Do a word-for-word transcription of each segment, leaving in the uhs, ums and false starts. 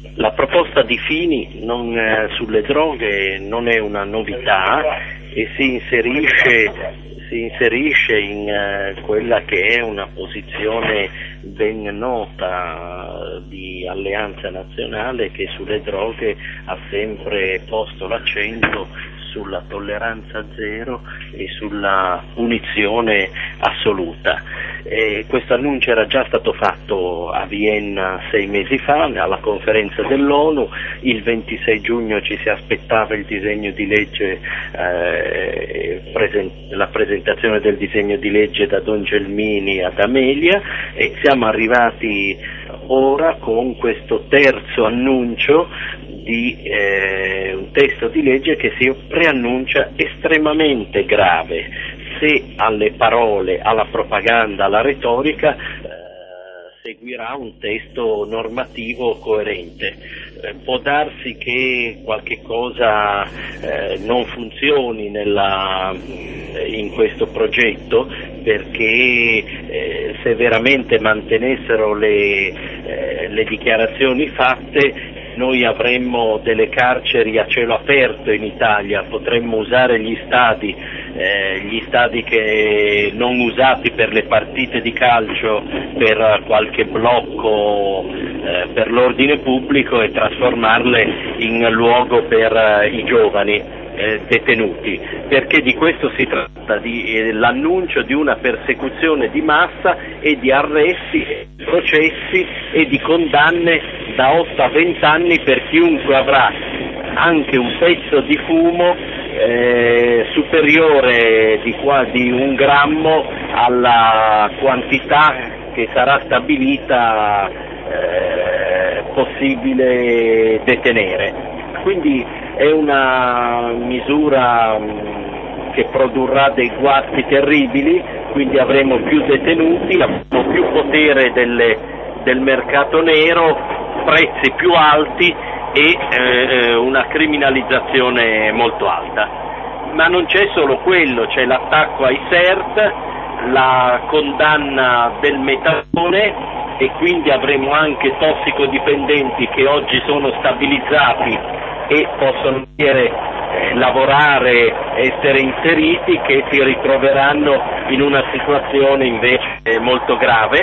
La proposta di Fini non, eh, sulle droghe non è una novità e si inserisce, si inserisce in eh, quella che è una posizione ben nota di Alleanza Nazionale, che sulle droghe ha sempre posto l'accento sulla tolleranza zero e sulla punizione assoluta. E questo annuncio era già stato fatto a Vienna sei mesi fa alla conferenza dell'ONU. Il ventisei giugno ci si aspettava il disegno di legge, eh, presen- la presentazione del disegno di legge da Don Gelmini ad Amelia, e siamo arrivati ora con questo terzo annuncio di eh, un testo di legge che si preannuncia estremamente grave, se alle parole, alla propaganda, alla retorica eh, seguirà un testo normativo coerente. Eh, può darsi che qualche cosa eh, non funzioni nella, in questo progetto, perché eh, se veramente mantenessero le, eh, le dichiarazioni fatte, noi avremmo delle carceri a cielo aperto in Italia, potremmo usare gli stadi, eh, gli stadi che non usati per le partite di calcio, per qualche blocco eh, per l'ordine pubblico, e trasformarle in luogo per eh, i giovani eh, detenuti, perché di questo si tratta, di, eh, l'annuncio di una persecuzione di massa e di arresti, processi e di condanne da otto a venti anni per chiunque avrà anche un pezzo di fumo eh, superiore di, qua, di un grammo alla quantità che sarà stabilita eh, possibile detenere. Quindi è una misura mh, che produrrà dei guasti terribili, quindi avremo più detenuti, avremo più potere delle, del mercato nero, prezzi più alti e eh, una criminalizzazione molto alta. Ma non c'è solo quello, c'è l'attacco ai S E R T, la condanna del metadone, e quindi avremo anche tossicodipendenti che oggi sono stabilizzati e possono dire, eh, lavorare, essere inseriti, che si ritroveranno in una situazione invece molto grave.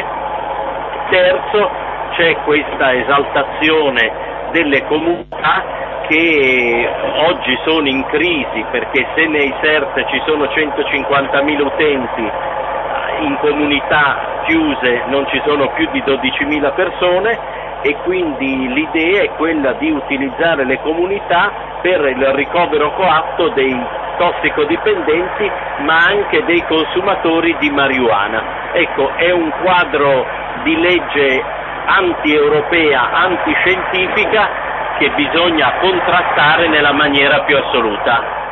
Terzo, c'è questa esaltazione delle comunità che oggi sono in crisi, perché se nei S E R T ci sono centocinquantamila utenti, in comunità chiuse non ci sono più di dodicimila persone, e quindi l'idea è quella di utilizzare le comunità per il ricovero coatto dei tossicodipendenti, ma anche dei consumatori di marijuana. Ecco, è un quadro di legge anti-europea, antiscientifica, che bisogna contrastare nella maniera più assoluta.